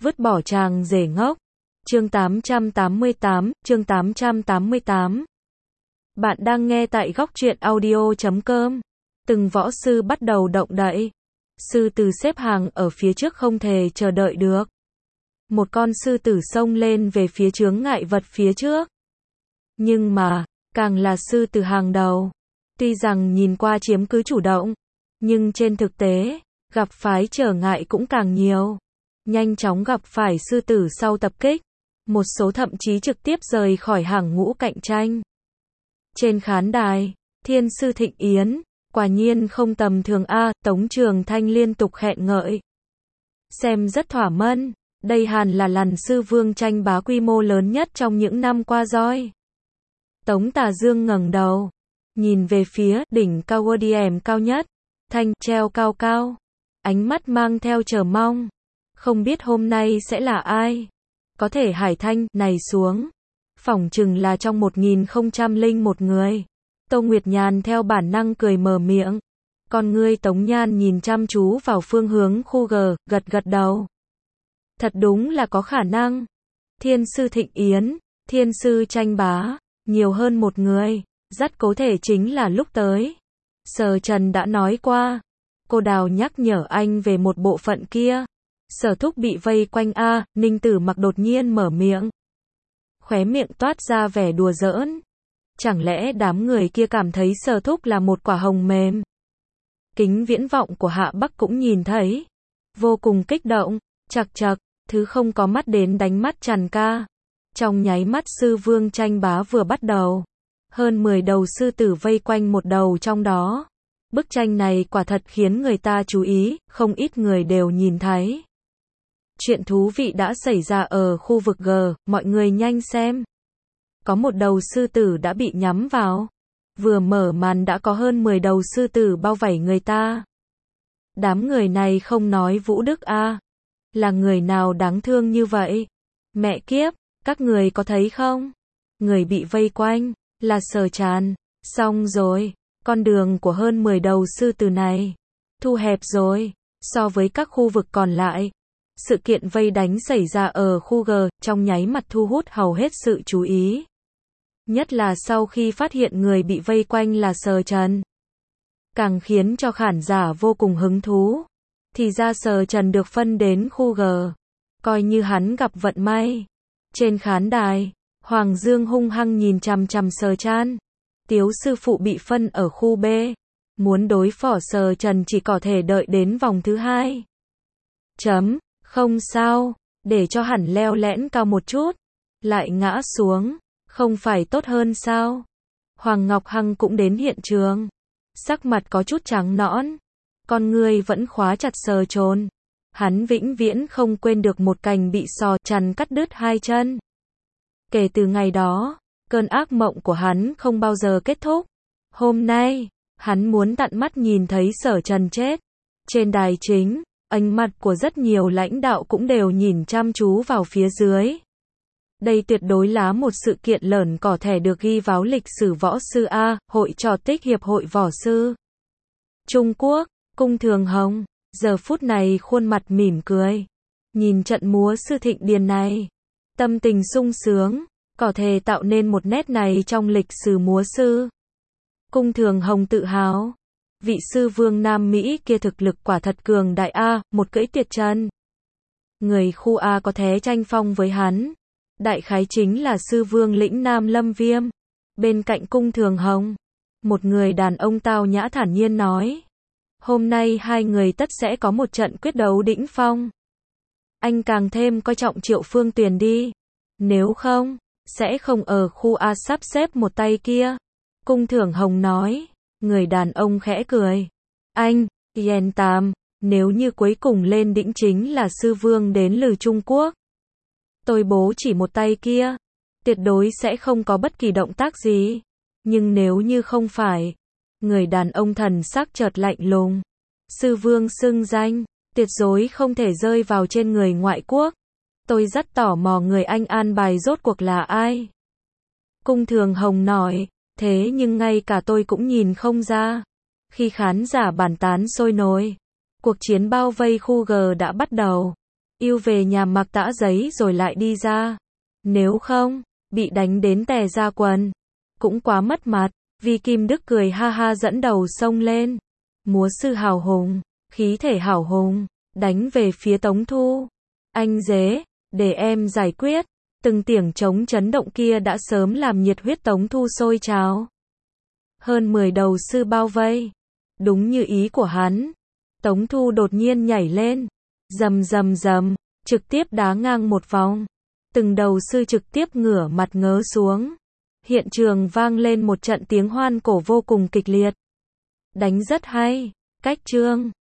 Vứt bỏ chàng rể ngốc. Chương 888. Bạn đang nghe tại góc truyện audio.com. Từng võ sư bắt đầu động đậy. Sư tử xếp hàng ở phía trước không thể chờ đợi được. Một con sư tử xông lên về phía chướng ngại vật phía trước. Nhưng mà, càng là sư tử hàng đầu. Tuy rằng nhìn qua chiếm cứ chủ động, nhưng trên thực tế, gặp phải trở ngại cũng càng nhiều. Nhanh chóng gặp phải sư tử sau tập kích. Một số thậm chí trực tiếp rời khỏi hàng ngũ cạnh tranh. Trên khán đài, Thiên sư Thịnh Yến, quả nhiên không tầm thường a, Tống Trường Thanh liên tục khen ngợi. Xem rất thỏa mãn, đây hẳn là lần sư vương tranh bá quy mô lớn nhất trong những năm qua rồi. Tống Tà Dương ngẩng đầu, nhìn về phía đỉnh cao điểm cao nhất, thanh treo cao cao, ánh mắt mang theo chờ mong. Không biết hôm nay sẽ là ai? Có thể Hải Thanh này xuống, phỏng chừng là trong 1001 người. Tô Nguyệt Nhàn theo bản năng cười mở miệng. Con ngươi Tống Nhan nhìn chăm chú vào phương hướng khu G, gật gật đầu. Thật đúng là có khả năng. Thiên sư Thịnh Yến, thiên sư tranh bá, nhiều hơn một người, rất có thể chính là lúc tới. Sở Trần đã nói qua. Cô Đào nhắc nhở anh về một bộ phận kia. Sở Thúc bị vây quanh a, Ninh Tử Mặc đột nhiên mở miệng. Khóe miệng toát ra vẻ đùa giỡn. Chẳng lẽ đám người kia cảm thấy Sở Thúc là một quả hồng mềm? Kính viễn vọng của Hạ Bắc cũng nhìn thấy. Vô cùng kích động, chật chật, thứ không có mắt đến đánh mắt Trần ca. Trong nháy mắt sư vương tranh bá vừa bắt đầu. Hơn 10 đầu sư tử vây quanh một đầu trong đó. Bức tranh này quả thật khiến người ta chú ý, không ít người đều nhìn thấy. Chuyện thú vị đã xảy ra ở khu vực G, mọi người nhanh xem. Có một đầu sư tử đã bị nhắm vào. Vừa mở màn đã có hơn 10 đầu sư tử bao vây người ta. Đám người này không nói Vũ Đức a, là người nào đáng thương như vậy? Mẹ kiếp, các người có thấy không? Người bị vây quanh, là Sở Tràn. Xong rồi, con đường của hơn 10 đầu sư tử này, thu hẹp rồi, so với các khu vực còn lại. Sự kiện vây đánh xảy ra ở khu G, trong nháy mắt thu hút hầu hết sự chú ý. Nhất là sau khi phát hiện người bị vây quanh là Sở Trần. Càng khiến cho khán giả vô cùng hứng thú. Thì ra Sở Trần được phân đến khu G. Coi như hắn gặp vận may. Trên khán đài, Hoàng Dương hung hăng nhìn chằm chằm Sở Trần. Tiếu sư phụ bị phân ở khu B. Muốn đối phó Sở Trần chỉ có thể đợi đến vòng thứ 2. Không sao, để cho hẳn leo lẽn cao một chút. Lại ngã xuống, không phải tốt hơn sao? Hoàng Ngọc Hằng cũng đến hiện trường. Sắc mặt có chút trắng nõn. Con ngươi vẫn khóa chặt Sở Trồn. Hắn vĩnh viễn không quên được một cảnh bị Sở Trần cắt đứt 2 chân. Kể từ ngày đó, cơn ác mộng của hắn không bao giờ kết thúc. Hôm nay, hắn muốn tận mắt nhìn thấy Sở Trần chết. Trên đài chính, ánh mắt của rất nhiều lãnh đạo cũng đều nhìn chăm chú vào phía dưới. Đây tuyệt đối là một sự kiện lớn có thể được ghi vào lịch sử võ sư A, hội trò tích hiệp hội võ sư. Trung Quốc, Cung Thường Hồng, giờ phút này khuôn mặt mỉm cười. Nhìn trận múa sư thịnh điền này. Tâm tình sung sướng, có thể tạo nên một nét này trong lịch sử múa sư. Cung Thường Hồng tự hào. Vị sư vương Nam Mỹ kia thực lực quả thật cường đại A, một cưỡi tuyệt trần. Người khu A có thể tranh phong với hắn. Đại khái chính là sư vương lĩnh Nam Lâm Viêm. Bên cạnh Cung Thường Hồng, một người đàn ông tao nhã thản nhiên nói. Hôm nay hai người tất sẽ có một trận quyết đấu đỉnh phong. Anh càng thêm coi trọng Triệu Phương Tuyền đi. Nếu không, sẽ không ở khu A sắp xếp một tay kia. Cung Thường Hồng nói. Người đàn ông khẽ cười. Anh, yên tâm, nếu như cuối cùng lên đỉnh chính là sư vương đến từ Trung Quốc. Tôi bố chỉ một tay kia. Tuyệt đối sẽ không có bất kỳ động tác gì. Nhưng nếu như không phải. Người đàn ông thần sắc chợt lạnh lùng. Sư vương xưng danh, tuyệt đối không thể rơi vào trên người ngoại quốc. Tôi rất tò mò người anh an bài rốt cuộc là ai. Cung Thường Hồng nói. Thế nhưng ngay cả tôi cũng nhìn không ra. Khi khán giả bàn tán sôi nổi, cuộc chiến bao vây khu G đã bắt đầu. Yêu về nhà mặc tã giấy rồi lại đi ra. Nếu không, bị đánh đến tè ra quần. Cũng quá mất mặt. Vi Kim Đức cười ha ha dẫn đầu xông lên. Múa sư hào hùng, khí thể hào hùng, đánh về phía Tống Thu. Anh dế, để em giải quyết. Từng tiếng trống chấn động kia đã sớm làm nhiệt huyết Tống Thu sôi trào. Hơn 10 đầu sư bao vây. Đúng như ý của hắn. Tống Thu đột nhiên nhảy lên. Rầm rầm rầm, trực tiếp đá ngang một vòng. Từng đầu sư trực tiếp ngửa mặt ngớ xuống. Hiện trường vang lên một trận tiếng hoan cổ vô cùng kịch liệt. Đánh rất hay, cách chương.